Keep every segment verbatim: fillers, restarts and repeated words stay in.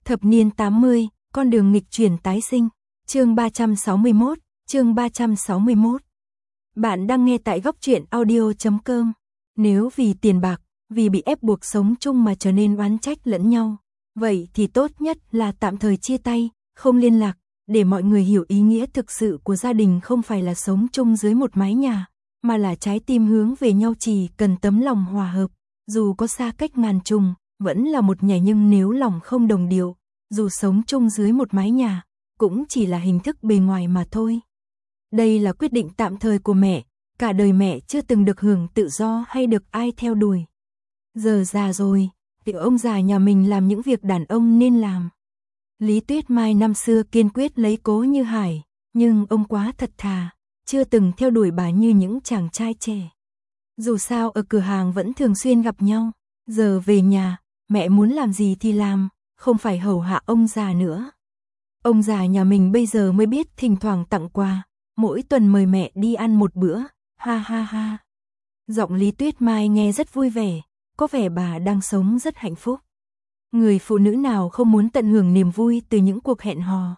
Thập niên tám mươi, con đường nghịch chuyển tái sinh. Chương ba trăm sáu mươi mốt, chương ba trăm sáu mươi mốt. Bạn đang nghe tại góc truyện audio chấm com. Nếu vì tiền bạc, vì bị ép buộc sống chung mà trở nên oán trách lẫn nhau, vậy thì tốt nhất là tạm thời chia tay, không liên lạc, để mọi người hiểu ý nghĩa thực sự của gia đình không phải là sống chung dưới một mái nhà, mà là trái tim hướng về nhau chỉ cần tấm lòng hòa hợp, dù có xa cách ngàn trùng, vẫn là một nhà, nhưng nếu lòng không đồng điệu, dù sống chung dưới một mái nhà, cũng chỉ là hình thức bề ngoài mà thôi. Đây là quyết định tạm thời của mẹ, cả đời mẹ chưa từng được hưởng tự do hay được ai theo đuổi. Giờ già rồi, thì ông già nhà mình làm những việc đàn ông nên làm. Lý Tuyết Mai năm xưa kiên quyết lấy Cố Như Hải, nhưng ông quá thật thà, chưa từng theo đuổi bà như những chàng trai trẻ. Dù sao ở cửa hàng vẫn thường xuyên gặp nhau, giờ về nhà, mẹ muốn làm gì thì làm, không phải hầu hạ ông già nữa. Ông già nhà mình bây giờ mới biết thỉnh thoảng tặng quà, mỗi tuần mời mẹ đi ăn một bữa, ha ha ha. Giọng Lý Tuyết Mai nghe rất vui vẻ, có vẻ bà đang sống rất hạnh phúc. Người phụ nữ nào không muốn tận hưởng niềm vui từ những cuộc hẹn hò.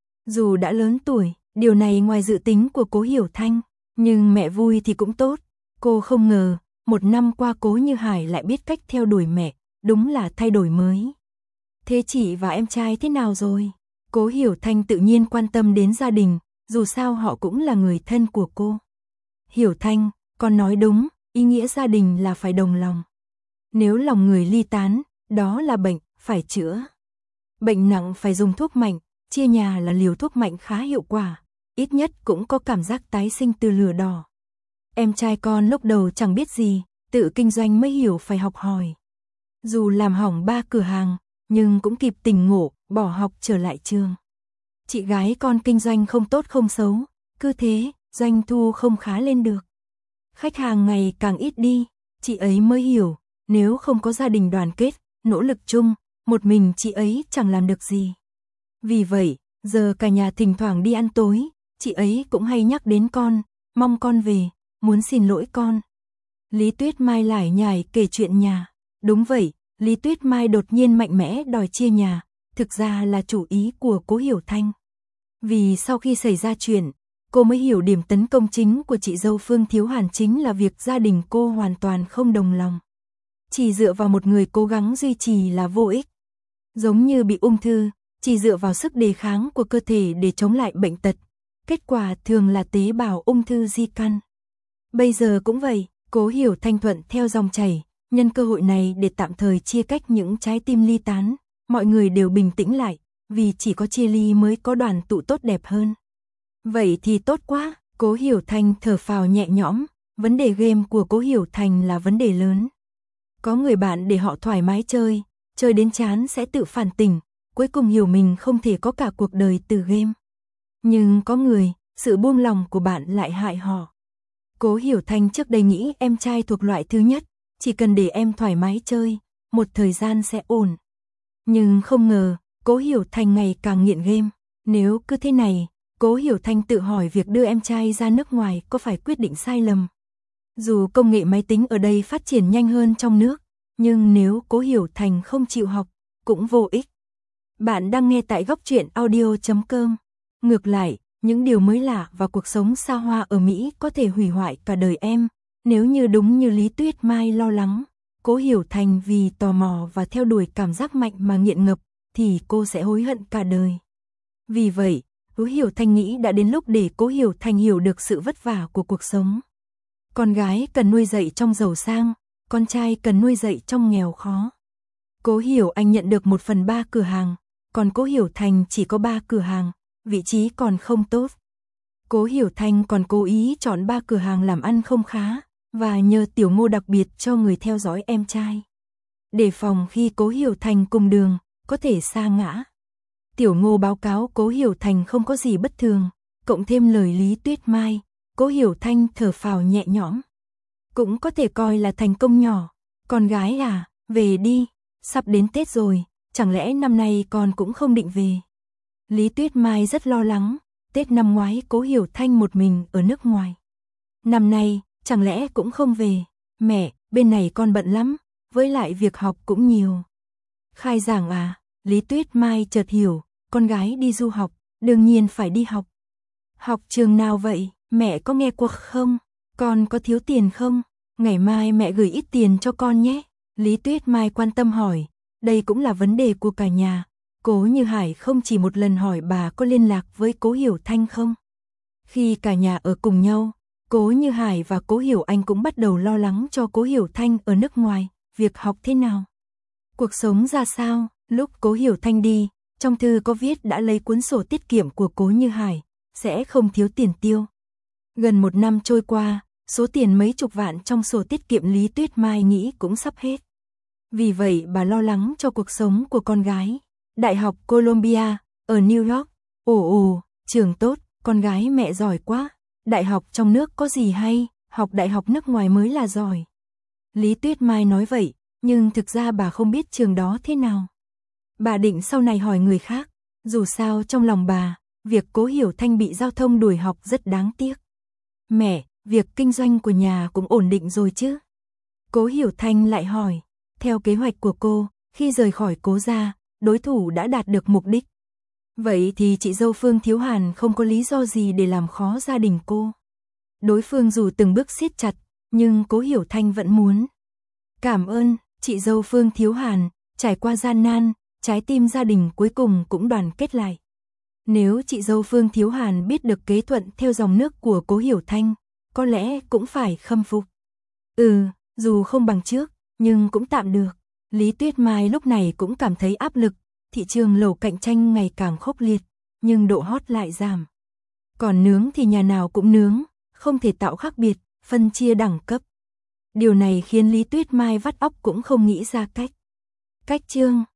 Dù đã lớn tuổi, điều này ngoài dự tính của Cố Hiểu Thanh, nhưng mẹ vui thì cũng tốt. Cô không ngờ, một năm qua Cố Như Hải lại biết cách theo đuổi mẹ, đúng là thay đổi mới. Thế chị và em trai thế nào rồi? Cố Hiểu Thanh tự nhiên quan tâm đến gia đình, dù sao họ cũng là người thân của cô. Hiểu Thanh, con nói đúng, ý nghĩa gia đình là phải đồng lòng. Nếu lòng người ly tán, đó là bệnh, phải chữa. Bệnh nặng phải dùng thuốc mạnh, chia nhà là liều thuốc mạnh khá hiệu quả, ít nhất cũng có cảm giác tái sinh từ lửa đỏ. Em trai con lúc đầu chẳng biết gì, tự kinh doanh mới hiểu phải học hỏi. Dù làm hỏng ba cửa hàng, nhưng cũng kịp tỉnh ngộ, bỏ học trở lại trường. Chị gái con kinh doanh không tốt không xấu, cứ thế, doanh thu không khá lên được. Khách hàng ngày càng ít đi, chị ấy mới hiểu, nếu không có gia đình đoàn kết, nỗ lực chung, một mình chị ấy chẳng làm được gì. Vì vậy, giờ cả nhà thỉnh thoảng đi ăn tối, chị ấy cũng hay nhắc đến con, mong con về, muốn xin lỗi con. Lý Tuyết Mai lải nhải kể chuyện nhà. Đúng vậy, Lý Tuyết Mai đột nhiên mạnh mẽ đòi chia nhà, thực ra là chủ ý của Cố Hiểu Thanh. Vì sau khi xảy ra chuyện, cô mới hiểu điểm tấn công chính của chị dâu Phương Thiếu Hàn chính là việc gia đình cô hoàn toàn không đồng lòng. Chỉ dựa vào một người cố gắng duy trì là vô ích. Giống như bị ung thư, chỉ dựa vào sức đề kháng của cơ thể để chống lại bệnh tật. Kết quả thường là tế bào ung thư di căn. Bây giờ cũng vậy, Cố Hiểu Thanh thuận theo dòng chảy, nhân cơ hội này để tạm thời chia cách những trái tim ly tán, mọi người đều bình tĩnh lại, vì chỉ có chia ly mới có đoàn tụ tốt đẹp hơn. Vậy thì tốt quá, Cố Hiểu Thanh thở phào nhẹ nhõm, vấn đề game của Cố Hiểu Thanh là vấn đề lớn. Có người bạn để họ thoải mái chơi, chơi đến chán sẽ tự phản tỉnh, cuối cùng hiểu mình không thể có cả cuộc đời từ game. Nhưng có người, sự buông lòng của bạn lại hại họ. Cố Hiểu Thanh trước đây nghĩ em trai thuộc loại thứ nhất, chỉ cần để em thoải mái chơi, một thời gian sẽ ổn. Nhưng không ngờ, Cố Hiểu Thanh ngày càng nghiện game. Nếu cứ thế này, Cố Hiểu Thanh tự hỏi việc đưa em trai ra nước ngoài có phải quyết định sai lầm. Dù công nghệ máy tính ở đây phát triển nhanh hơn trong nước, nhưng nếu Cố Hiểu Thanh không chịu học, cũng vô ích. Bạn đang nghe tại góc truyện audio chấm com. Ngược lại, những điều mới lạ và cuộc sống xa hoa ở Mỹ có thể hủy hoại cả đời em. Nếu như đúng như Lý Tuyết Mai lo lắng, Cố Hiểu Thanh vì tò mò và theo đuổi cảm giác mạnh mà nghiện ngập, thì cô sẽ hối hận cả đời. Vì vậy, Cố Hiểu Thanh nghĩ đã đến lúc để Cố Hiểu Thanh hiểu được sự vất vả của cuộc sống. Con gái cần nuôi dạy trong giàu sang, con trai cần nuôi dạy trong nghèo khó. Cố Hiểu Anh nhận được một phần ba cửa hàng, còn Cố Hiểu Thanh chỉ có ba cửa hàng, vị trí còn không tốt. Cố Hiểu Thanh còn cố ý chọn ba cửa hàng làm ăn không khá, và nhờ Tiểu Ngô đặc biệt cho người theo dõi em trai. Để phòng khi Cố Hiểu Thanh cùng đường, có thể sa ngã. Tiểu Ngô báo cáo Cố Hiểu Thanh không có gì bất thường, cộng thêm lời Lý Tuyết Mai, Cố Hiểu Thanh thở phào nhẹ nhõm. Cũng có thể coi là thành công nhỏ. Con gái à, về đi, sắp đến Tết rồi, chẳng lẽ năm nay con cũng không định về? Lý Tuyết Mai rất lo lắng, Tết năm ngoái Cố Hiểu Thanh một mình ở nước ngoài. Năm nay, chẳng lẽ cũng không về? Mẹ, bên này con bận lắm, với lại việc học cũng nhiều. Khai giảng à? Lý Tuyết Mai chợt hiểu, con gái đi du học, đương nhiên phải đi học. Học trường nào vậy, mẹ có nghe qua không? Con có thiếu tiền không? Ngày mai mẹ gửi ít tiền cho con nhé. Lý Tuyết Mai quan tâm hỏi, đây cũng là vấn đề của cả nhà. Cố Như Hải không chỉ một lần hỏi bà có liên lạc với Cố Hiểu Thanh không. Khi cả nhà ở cùng nhau, Cố Như Hải và Cố Hiểu Anh cũng bắt đầu lo lắng cho Cố Hiểu Thanh ở nước ngoài, việc học thế nào, cuộc sống ra sao. Lúc Cố Hiểu Thanh đi, trong thư có viết đã lấy cuốn sổ tiết kiệm của Cố Như Hải, sẽ không thiếu tiền tiêu. Gần một năm trôi qua, số tiền mấy chục vạn trong sổ tiết kiệm Lý Tuyết Mai nghĩ cũng sắp hết. Vì vậy bà lo lắng cho cuộc sống của con gái. Đại học Columbia, ở New York, ồ ồ, trường tốt, con gái mẹ giỏi quá. Đại học trong nước có gì hay, học đại học nước ngoài mới là giỏi. Lý Tuyết Mai nói vậy, nhưng thực ra bà không biết trường đó thế nào. Bà định sau này hỏi người khác, dù sao trong lòng bà, việc Cố Hiểu Thanh bị giao thông đuổi học rất đáng tiếc. Mẹ, việc kinh doanh của nhà cũng ổn định rồi chứ? Cố Hiểu Thanh lại hỏi, theo kế hoạch của cô, khi rời khỏi Cố gia, đối thủ đã đạt được mục đích. Vậy thì chị dâu Phương Thiếu Hàn không có lý do gì để làm khó gia đình cô. Đối phương dù từng bước siết chặt, nhưng Cố Hiểu Thanh vẫn muốn. Cảm ơn, chị dâu Phương Thiếu Hàn, trải qua gian nan, trái tim gia đình cuối cùng cũng đoàn kết lại. Nếu chị dâu Phương Thiếu Hàn biết được kế thuận theo dòng nước của Cố Hiểu Thanh, có lẽ cũng phải khâm phục. Ừ, dù không bằng trước, nhưng cũng tạm được. Lý Tuyết Mai lúc này cũng cảm thấy áp lực, thị trường lẩu cạnh tranh ngày càng khốc liệt, nhưng độ hot lại giảm. Còn nướng thì nhà nào cũng nướng, không thể tạo khác biệt, phân chia đẳng cấp. Điều này khiến Lý Tuyết Mai vắt óc cũng không nghĩ ra cách. Cách chương